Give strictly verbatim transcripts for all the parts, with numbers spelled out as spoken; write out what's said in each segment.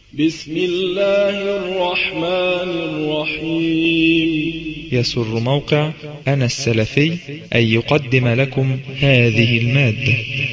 بسم الله الرحمن الرحيم. يسر موقع أنا السلفي أن يقدم لكم هذه المادة.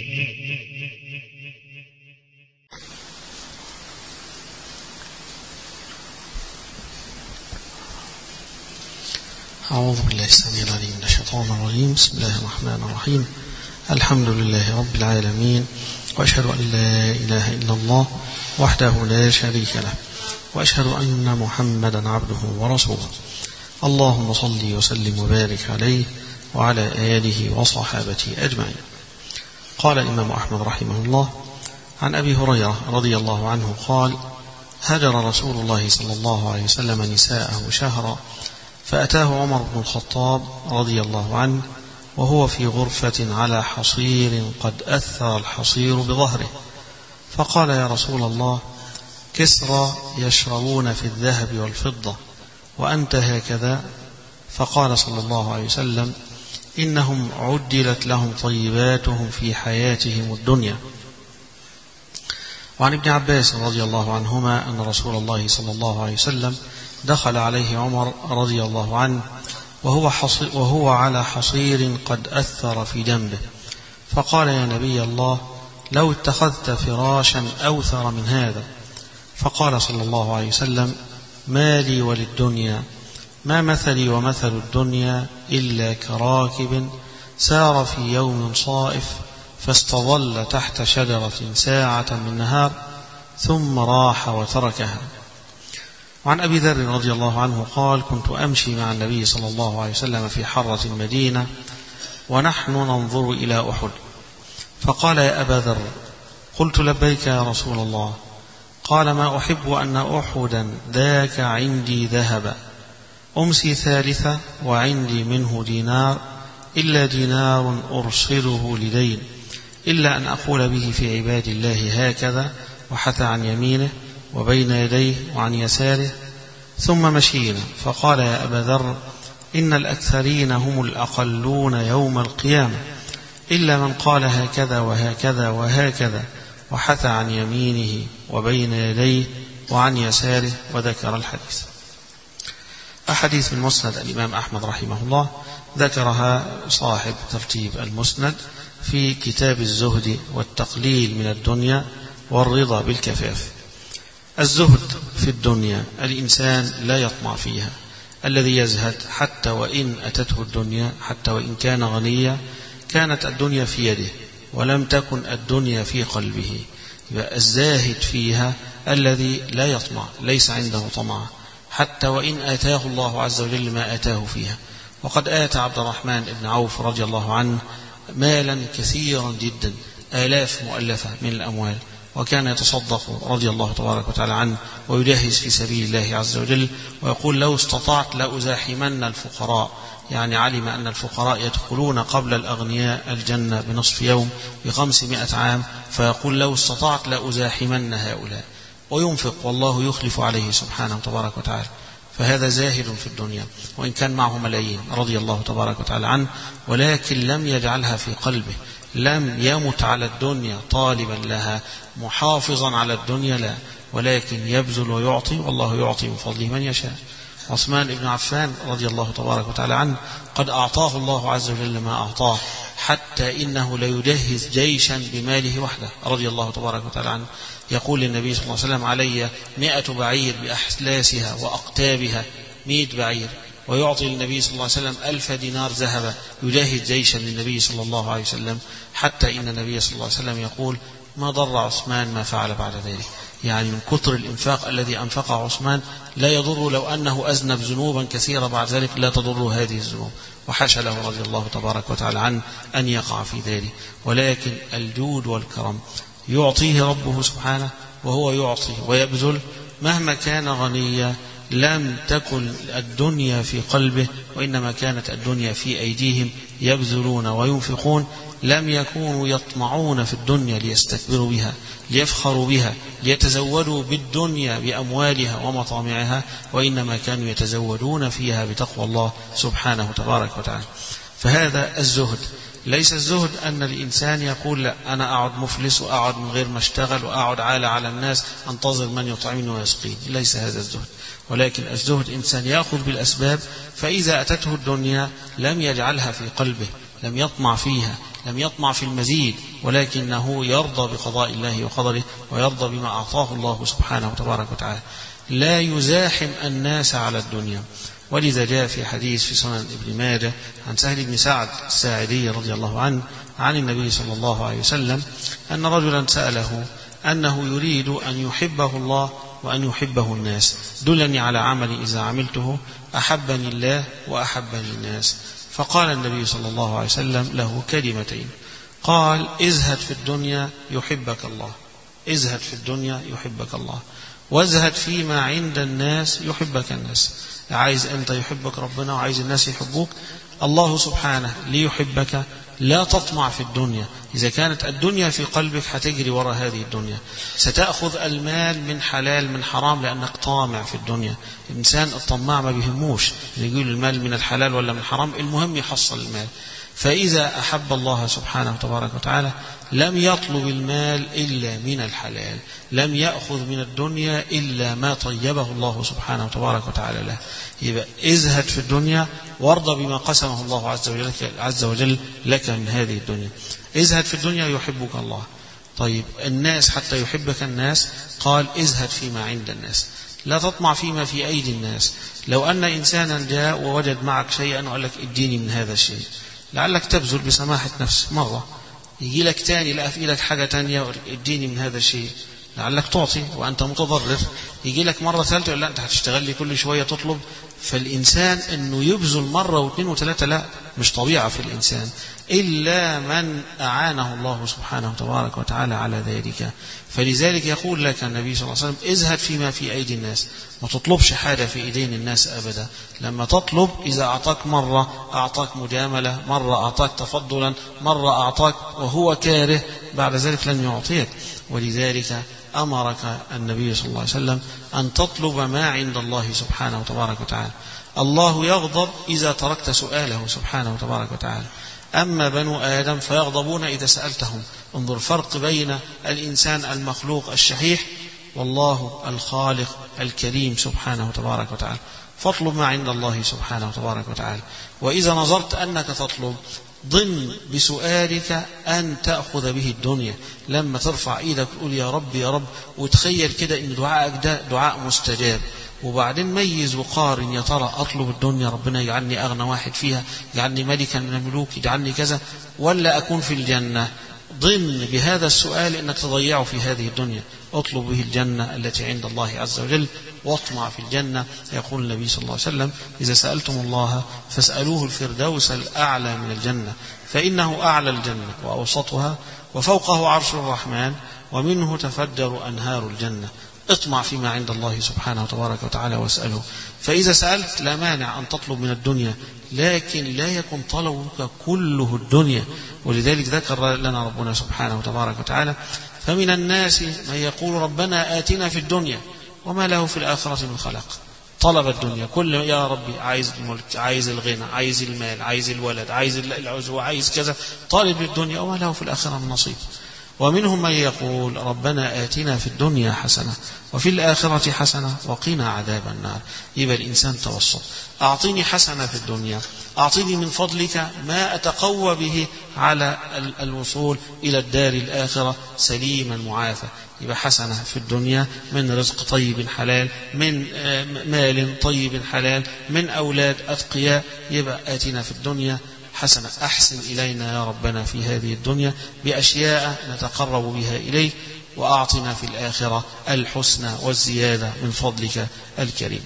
أعوذ بالله السميع العليم من الشيطان الرجيم. بسم الله الرحمن الرحيم. الحمد لله رب العالمين، وأشهد أن لا إله إلا الله وحده لا شريك له، وأشهد أن محمدا عبده ورسوله. اللهم صل وسلم وبارك عليه وعلى آله وصحابته أجمعين. قال الإمام أحمد رحمه الله عن أبي هريرة رضي الله عنه قال: هجر رسول الله صلى الله عليه وسلم نساءه شهرا، فأتاه عمر بن الخطاب رضي الله عنه وهو في غرفة على حصير قد أثر الحصير بظهره، فقال: يا رسول الله، كسرى يشربون في الذهب والفضة وأنت هكذا. فقال صلى الله عليه وسلم: إنهم عدلت لهم طيباتهم في حياتهم الدنيا. وعن ابن عباس رضي الله عنهما أن رسول الله صلى الله عليه وسلم دخل عليه عمر رضي الله عنه وهو, وهو على حصير قد أثر في جنبه، فقال: يا نبي الله، لو اتخذت فراشا أوثر من هذا. فقال صلى الله عليه وسلم: ما لي وللدنيا، ما مثلي ومثل الدنيا إلا كراكب سار في يوم صائف فاستظل تحت شجرة ساعة من نهار ثم راح وتركها. وعن أبي ذر رضي الله عنه قال: كنت أمشي مع النبي صلى الله عليه وسلم في حرة المدينة ونحن ننظر إلى أحد، فقال: يا أبا ذر. قلت: لبيك يا رسول الله. قال: ما أحب أن أحدا ذاك عندي ذهب، أمسي ثالثة وعندي منه دينار، إلا دينار أرسله لدين، إلا أن أقول به في عباد الله هكذا، وحث عن يمينه وبين يديه وعن يساره، ثم مشينا. فقال: يا أبا ذر، إن الأكثرين هم الأقلون يوم القيامة، إلا من قال هكذا وهكذا وهكذا، وحث عن يمينه وبين يديه وعن يساره، وذكر الحديث. أحاديث من مسند الإمام أحمد رحمه الله ذكرها صاحب ترتيب المسند في كتاب الزهد والتقليل من الدنيا والرضا بالكفاف. الزهد في الدنيا، الإنسان لا يطمع فيها، الذي يزهد حتى وإن أتته الدنيا، حتى وإن كان غنيا، كانت الدنيا في يده ولم تكن الدنيا في قلبه. يبقى الزاهد فيها الذي لا يطمع، ليس عنده طمع حتى وإن آتاه الله عز وجل ما آتاه فيها. وقد آتى عبد الرحمن بن عوف رضي الله عنه مالا كثيرا جدا، آلاف مؤلفة من الأموال، وكان يتصدق رضي الله تبارك وتعالى عنه ويجهز في سبيل الله عز وجل، ويقول: لو استطعت لأزاحمن الفقراء، يعني علم أن الفقراء يدخلون قبل الأغنياء الجنة بنصف يوم بخمسمائة عام، فيقول: لو استطعت لأزاحمن هؤلاء، وينفق والله يخلف عليه سبحانه تبارك وتعالى. فهذا زاهد في الدنيا وإن كان معه ملايين رضي الله تبارك وتعالى عنه، ولكن لم يجعلها في قلبه، لم يمت على الدنيا طالبا لها محافظا على الدنيا، لا، ولكن يبذل ويعطي، والله يعطي من فضله من يشاء. عثمان بن عفان رضي الله تبارك وتعالى عنه قد أعطاه الله عز وجل ما أعطاه، حتى إنه ليجهز جيشا بماله وحده رضي الله تبارك وتعالى عنه. يقول للنبي صلى الله عليه وسلم: علي مئة بعير بأحلاسها وأقتابها، مئة بعير، ويعطي للنبي صلى الله عليه وسلم ألف دينار ذهبا يجهز جيشا للنبي صلى الله عليه وسلم، حتى إن النبي صلى الله عليه وسلم يقول: ما ضر عثمان ما فعل بعد ذلك. يعني من كثر الإنفاق الذي أنفقه عثمان لا يضر لو أنه أذنب ذنوبا كثيرة بعد ذلك، لا تضر هذه الذنوب، وحاشا له رضي الله تبارك وتعالى عنه أن يقع في ذلك. ولكن الجود والكرم يعطيه ربه سبحانه، وهو يعطي ويبذل مهما كان غنيا، لم تكن الدنيا في قلبه، وإنما كانت الدنيا في أيديهم، يبذلون وينفقون، لم يكونوا يطمعون في الدنيا ليستكبروا بها، ليفخروا بها، ليتزودوا بالدنيا بأموالها ومطامعها، وإنما كانوا يتزودون فيها بتقوى الله سبحانه تبارك وتعالى. فهذا الزهد ليس الزهد أن الإنسان يقول لا أنا أقعد مفلس وأقعد من غير ما اشتغل وأقعد عالة على الناس أنتظر من يطعمني ويسقيني، ليس هذا الزهد. ولكن الزهد إنسان يأخذ بالأسباب، فإذا أتته الدنيا لم يجعلها في قلبه، لم يطمع فيها، لم يطمع في المزيد، ولكنه يرضى بقضاء الله وقدره ويرضى بما أعطاه الله سبحانه وتبارك وتعالى، لا يزاحم الناس على الدنيا. ولذا جاء في حديث في سنن ابن ماجه عن سهل بن سعد الساعدي رضي الله عنه عن النبي صلى الله عليه وسلم أن رجلا سأله أنه يريد أن يحبه الله وأن يحبه الناس، دلني على عمل إذا عملته أحبني الله وأحبني الناس. فقال النبي صلى الله عليه وسلم له كلمتين، قال ازهد في الدنيا يحبك الله، ازهد في الدنيا يحبك الله، وازهد فيما عند الناس يحبك الناس. عايز أنت يحبك ربنا وعايز الناس يحبوك الله سبحانه ليحبك، لا تطمع في الدنيا. إذا كانت الدنيا في قلبك هتجري وراء هذه الدنيا، ستأخذ المال من حلال من حرام لأنك طامع في الدنيا. الإنسان الطماع ما بيهموش يقول المال من الحلال ولا من حرام، المهم يحصل المال. فإذا أحب الله سبحانه وتبارك وتعالى لم يطلب المال إلا من الحلال، لم يأخذ من الدنيا إلا ما طيبه الله سبحانه وتبارك وتعالى له. يبقى ازهد في الدنيا وارضى بما قسمه الله عز وجل, عز وجل لك من هذه الدنيا. ازهد في الدنيا يحبك الله. طيب الناس حتى يحبك الناس، قال ازهد فيما عند الناس، لا تطمع فيما في أيدي الناس. لو أن إنسانا جاء ووجد معك شيئا وقال لك اديني من هذا الشيء، لعلك تبذل بسماحة نفس مرة، يجي لك تاني لا في لك حاجة تانية اديني من هذا الشيء، لعلك تعطي وأنت متضرر. يجي لك مرة ثالثة لا أنت هتشتغل لي كل شوية تطلب. فالإنسان أنه يبذل مرة واثنين وثلاثة لا، مش طبيعة في الإنسان إلا من أعانه الله سبحانه وتبارك وتعالى على ذلك. فلذلك يقول لك النبي صلى الله عليه وسلم ازهد فيما في أيدي الناس، ما تطلبش حاجة في إيدين الناس أبدا. لما تطلب إذا أعطاك مرة أعطاك مجاملة، مرة أعطاك تفضلا، مرة أعطاك وهو كاره، بعد ذلك لن يعطيك. ولذلك أمرك النبي صلى الله عليه وسلم أن تطلب ما عند الله سبحانه وتبارك وتعالى. الله يغضب إذا تركت سؤاله سبحانه وتبارك وتعالى، أما بنو آدم فيغضبون إذا سألتهم. انظر فرق بين الإنسان المخلوق الشحيح والله الخالق الكريم سبحانه وتبارك وتعالى. فاطلب ما عند الله سبحانه وتبارك وتعالى. وإذا نظرت أنك تطلب ضمن بسؤالك أن تأخذ به الدنيا. لما ترفع إيدك تقول يا رب يا رب، وتخيل كده إن دعائك ده دعاء مستجاب، وبعدين ميز وقارن، يا ترى أطلب الدنيا ربنا يجعلني أغنى واحد فيها، يجعلني ملكا من الملوك، يجعلني كذا، ولا أكون في الجنة؟ ضمن بهذا السؤال إنك تضيعه في هذه الدنيا. اطلب به الجنة التي عند الله عز وجل واطمع في الجنة. يقول النبي صلى الله عليه وسلم إذا سألتم الله فاسألوه الفردوس الأعلى من الجنة، فإنه أعلى الجنة وأوسطها وفوقه عرش الرحمن ومنه تفجر أنهار الجنة. اطمع فيما عند الله سبحانه وتبارك وتعالى واسأله. فإذا سألت لا مانع أن تطلب من الدنيا، لكن لا يكن طلبك كله الدنيا. ولذلك ذكر لنا ربنا سبحانه وتبارك وتعالى فمن الناس من يقول ربنا آتنا في الدنيا وما له في الآخرة من خلاق. طلب الدنيا كل يا ربي، عايز الملك، عايز الغنى، عايز المال، عايز الولد، عايز العزوة، عايز كذا، طالب الدنيا وما له في الآخرة من نصيب. ومنهم من يقول ربنا آتنا في الدنيا حسنة وفي الآخرة حسنة وقنا عذاب النار. يبقى الإنسان توسط، أعطيني حسنة في الدنيا، أعطيني من فضلك ما أتقوى به على الوصول إلى الدار الآخرة سليما معافى. يبقى حسنة في الدنيا من رزق طيب حلال، من مال طيب حلال، من أولاد أتقياء. يبقى آتنا في الدنيا حسنة، أحسن إلينا يا ربنا في هذه الدنيا بأشياء نتقرب بها إليك، وأعطنا في الآخرة الحسنى والزيادة من فضلك الكريم.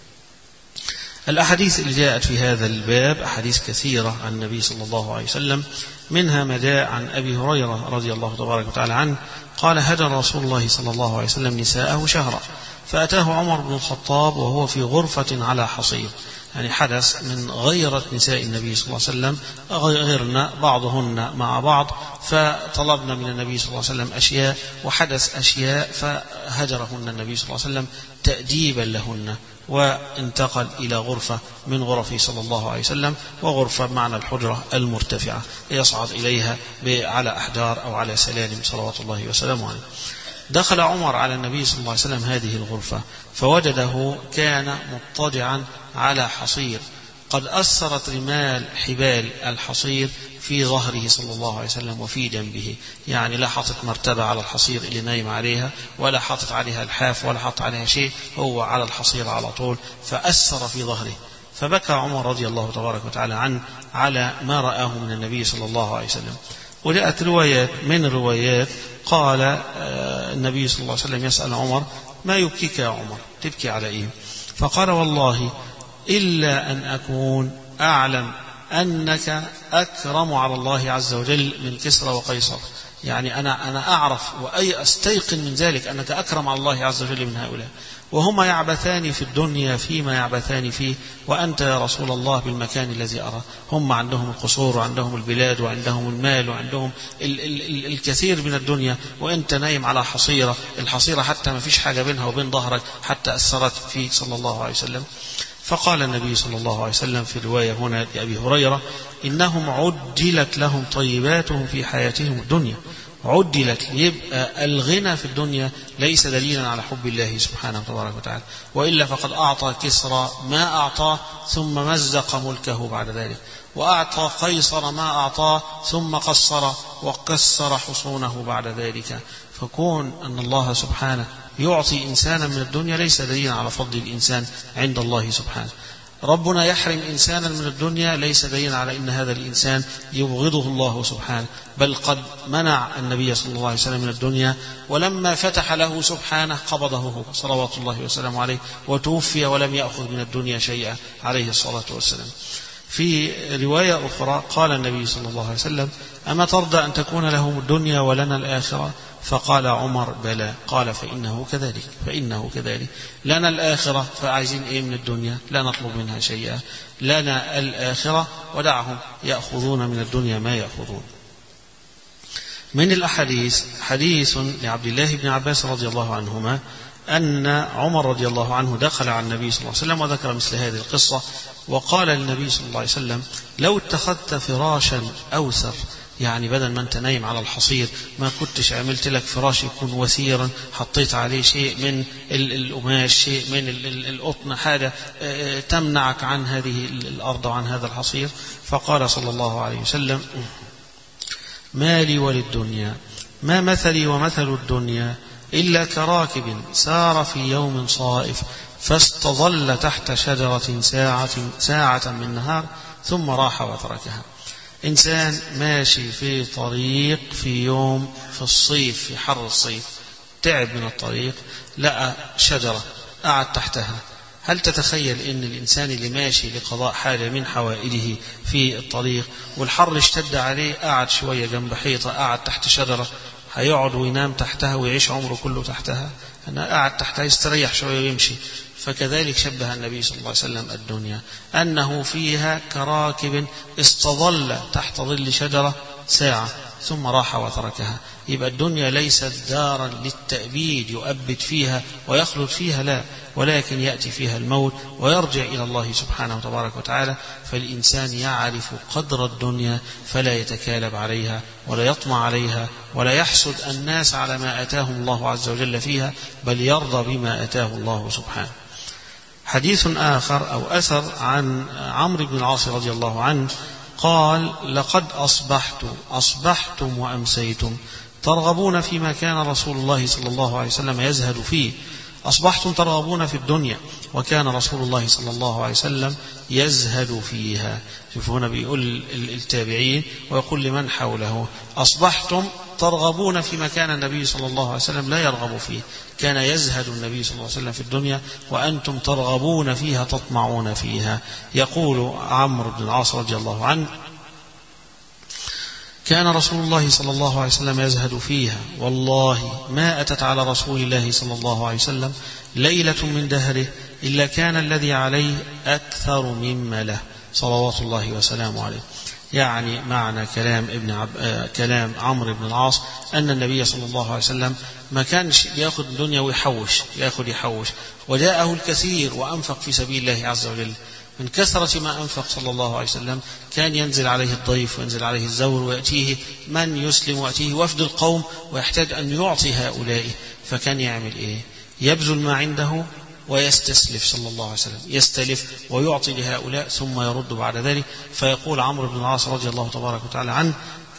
الأحاديث اللي جاءت في هذا الباب أحاديث كثيرة عن النبي صلى الله عليه وسلم، منها ما جاء عن أبي هريرة رضي الله تبارك وتعالى عنه قال هجر رسول الله صلى الله عليه وسلم نساءه شهرا، فأتاه عمر بن الخطاب وهو في غرفة على حصير. يعني حدث من غيرة نساء النبي صلى الله عليه وسلم، غيرنا بعضهن مع بعض، فطلبنا من النبي صلى الله عليه وسلم أشياء، وحدث أشياء فهجرهن النبي صلى الله عليه وسلم تأديبا لهن، وانتقل إلى غرفة من غرفه صلى الله عليه وسلم، وغرفة بمعنى الحجرة المرتفعة يصعد إليها على أحجار أو على سلالم صلوات الله وسلامه عليه. دخل عمر على النبي صلى الله عليه وسلم هذه الغرفة فوجده كان مضطجعا على حصير قد أثرت رمال حبال الحصير في ظهره صلى الله عليه وسلم وفي جنبه، يعني لا حاطط مرتبة على الحصير اللي نايم عليها، ولا حاطط عليها الحاف، ولا حاطط عليها شيء، هو على الحصير على طول، فأثر في ظهره. فبكى عمر رضي الله تبارك وتعالى عنه على ما رآه من النبي صلى الله عليه وسلم. وجاءت روايات من الروايات قال النبي صلى الله عليه وسلم يسأل عمر: ما يبكيك يا عمر؟ تبكي على إيه؟ فقال: والله إلا أن أكون أعلم أنك أكرم على الله عز وجل من كسرى وقيصر، يعني أنا أنا أعرف وأي أستيقن من ذلك أنك أكرم على الله عز وجل من هؤلاء، وهما يعبثان في الدنيا فيما يعبثان فيه، وأنت يا رسول الله بالمكان الذي أرى. هم عندهم القصور وعندهم البلاد وعندهم المال وعندهم ال ال ال الكثير من الدنيا، وأنت نايم على حصيرة، الحصيرة حتى ما فيش حاجة بينها وبين ظهرك حتى أثرت فيك صلى الله عليه وسلم. فقال النبي صلى الله عليه وسلم في رواية هنا لأبي هريرة: إنهم عجلت لهم طيباتهم في حياتهم الدنيا. عدلت، يبقى الغنى في الدنيا ليس دليلا على حب الله سبحانه وتبارك وتعالى، وإلا فقد أعطى كسرى ما أعطاه ثم مزق ملكه بعد ذلك، وأعطى قيصر ما أعطاه ثم قصر وكسر حصونه بعد ذلك. فكون أن الله سبحانه يعطي إنسانا من الدنيا ليس دليلا على فضل الإنسان عند الله سبحانه. ربنا يحرم إنسانا من الدنيا ليس دليلا على أن هذا الإنسان يبغضه الله سبحانه، بل قد منع النبي صلى الله عليه وسلم من الدنيا، ولما فتح له سبحانه قبضه هو صلوات الله وسلامه عليه، وتوفي ولم يأخذ من الدنيا شيئا عليه الصلاة والسلام. في رواية أخرى قال النبي صلى الله عليه وسلم: أما ترضى أن تكون لهم الدنيا ولنا الآخرة؟ فقال عمر: بلى. قال: فإنه كذلك فإنه كذلك لنا الآخرة، فعايزين إيه من الدنيا؟ لا نطلب منها شيئا، لنا الآخرة، ودعهم يأخذون من الدنيا ما يأخذون. من الأحاديث حديث لعبد الله بن عباس رضي الله عنهما أن عمر رضي الله عنه دخل على النبي صلى الله عليه وسلم وذكر مثل هذه القصة، وقال للنبي صلى الله عليه وسلم: لو اتخذت فراشا أوثر، يعني بدل ما أنت نايم على الحصير ما كنتش عملت لك فراش يكون وثيرا، حطيت عليه شيء من القماش، شيء من القطن، حاجة تمنعك عن هذه الأرض وعن هذا الحصير. فقال صلى الله عليه وسلم: ما لي وللدنيا، ما مثلي ومثل الدنيا إلا كراكب سار في يوم صائف فاستظل تحت شجرة ساعة, ساعة من نهار ثم راح وتركها. إنسان ماشي في طريق في يوم في الصيف، في حر الصيف، تعب من الطريق، لقى شجرة قعد تحتها. هل تتخيل أن الإنسان اللي ماشي لقضاء حاجة من حوائجه في الطريق والحر اشتد عليه، قعد شوية جنب حيطة، قعد تحت شجرة، هيقعد وينام تحتها ويعيش عمره كله تحتها؟ أنا قعد تحتها يستريح شوية ويمشي. فكذلك شبه النبي صلى الله عليه وسلم الدنيا أنه فيها كراكب استظل تحت ظل شجرة ساعة ثم راح وتركها. يبقى الدنيا ليست دارا للتأبيد يؤبد فيها ويخلد فيها، لا، ولكن يأتي فيها الموت ويرجع إلى الله سبحانه وتبارك وتعالى. فالإنسان يعرف قدر الدنيا فلا يتكالب عليها ولا يطمع عليها ولا يحسد الناس على ما أتاهم الله عز وجل فيها، بل يرضى بما أتاه الله سبحانه. حديث آخر أو أثر عن عمرو بن العاص رضي الله عنه قال: لقد أصبحت أصبحتم وأمسيتم ترغبون فيما كان رسول الله صلى الله عليه وسلم يزهد فيه. أصبحتم ترغبون في الدنيا وكان رسول الله صلى الله عليه وسلم يزهد فيها. شوفوا هنا بيقول التابعين ويقول لمن حوله: أصبحتم ترغبون فيما كان النبي صلى الله عليه وسلم لا يرغب فيه، كان يزهد النبي صلى الله عليه وسلم في الدنيا وأنتم ترغبون فيها تطمعون فيها. يقول عمرو بن العاص رضي الله عنه: كان رسول الله صلى الله عليه وسلم يزهد فيها، والله ما أتت على رسول الله صلى الله عليه وسلم ليلة من دهره إلا كان الذي عليه أكثر مما له صلوات الله وسلامه عليه. يعني معنى كلام ابن عب... آه كلام عمرو بن العاص أن النبي صلى الله عليه وسلم ما كانش يأخذ الدنيا ويحوش، يأخذ يحوش، وجاءه الكثير وأنفق في سبيل الله عز وجل. من كثرة ما أنفق صلى الله عليه وسلم كان ينزل عليه الضيف وينزل عليه الزور ويأتيه من يسلم ويأتيه وفد القوم ويحتاج أن يعطي هؤلاء، فكان يعمل إيه؟ يبذل ما عنده ويستسلف صلى الله عليه وسلم، يستلف ويعطي لهؤلاء ثم يرد بعد ذلك. فيقول عمرو بن العاص رضي الله تبارك وتعالى عنه: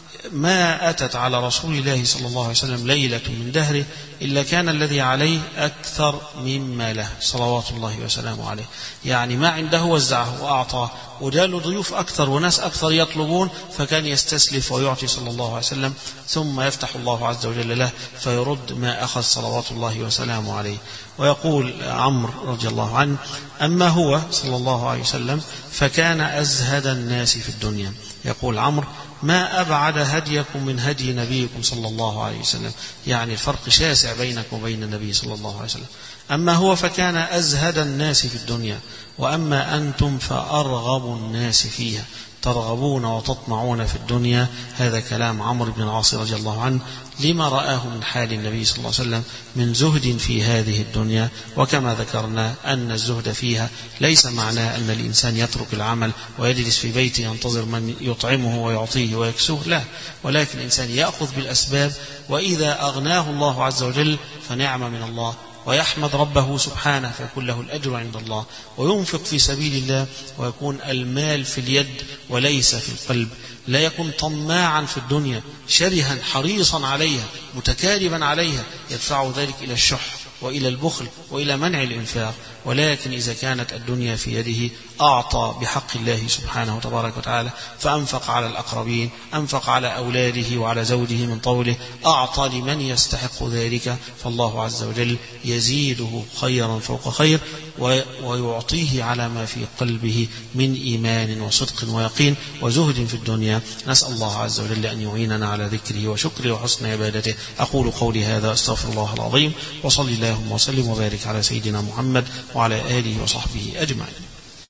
ما أتت على رسول الله صلى الله عليه وسلم ليلة من دهره إلا كان الذي عليه أكثر مما له صلوات الله وسلامه عليه. يعني ما عنده وزعه وأعطاه، وجاله ضيوف أكثر وناس أكثر يطلبون، فكان يستسلف ويعطي صلى الله عليه وسلم، ثم يفتح الله عز وجل له فيرد ما أخذ صلوات الله وسلامه عليه. ويقول عمرو رضي الله عنه: أما هو صلى الله عليه وسلم فكان أزهد الناس في الدنيا. يقول عمرو: ما أبعد هديكم من هدي نبيكم صلى الله عليه وسلم، يعني الفرق شاسع بينكم وبين النبي صلى الله عليه وسلم. أما هو فكان أزهد الناس في الدنيا، وأما أنتم فأرغب الناس فيها، ترغبون وتطمعون في الدنيا. هذا كلام عمرو بن العاص رضي الله عنه لما رآه من حال النبي صلى الله عليه وسلم من زهد في هذه الدنيا. وكما ذكرنا أن الزهد فيها ليس معناه أن الإنسان يترك العمل ويجلس في بيته ينتظر من يطعمه ويعطيه ويكسوه، لا، ولكن الإنسان يأخذ بالأسباب، وإذا أغناه الله عز وجل فنعم من الله، ويحمد ربه سبحانه فيكون له الأجر عند الله، وينفق في سبيل الله ويكون المال في اليد وليس في القلب. لا يكون طماعا في الدنيا شرها حريصا عليها متكالبا عليها يدفع ذلك إلى الشح وإلى البخل وإلى منع الإنفاق، ولكن إذا كانت الدنيا في يده أعطى بحق الله سبحانه وتبارك وتعالى، فأنفق على الأقربين، أنفق على أولاده وعلى زوجه من طوله، أعطى لمن يستحق ذلك، فالله عز وجل يزيده خيرا فوق خير ويعطيه على ما في قلبه من إيمان وصدق ويقين وزهد في الدنيا. نسأل الله عز وجل أن يعيننا على ذكره وشكره وحسن عبادته. أقول قولي هذا أستغفر الله العظيم، وصلي اللهم وسلم وبارك على سيدنا محمد وعلى آله وصحبه أجمعين.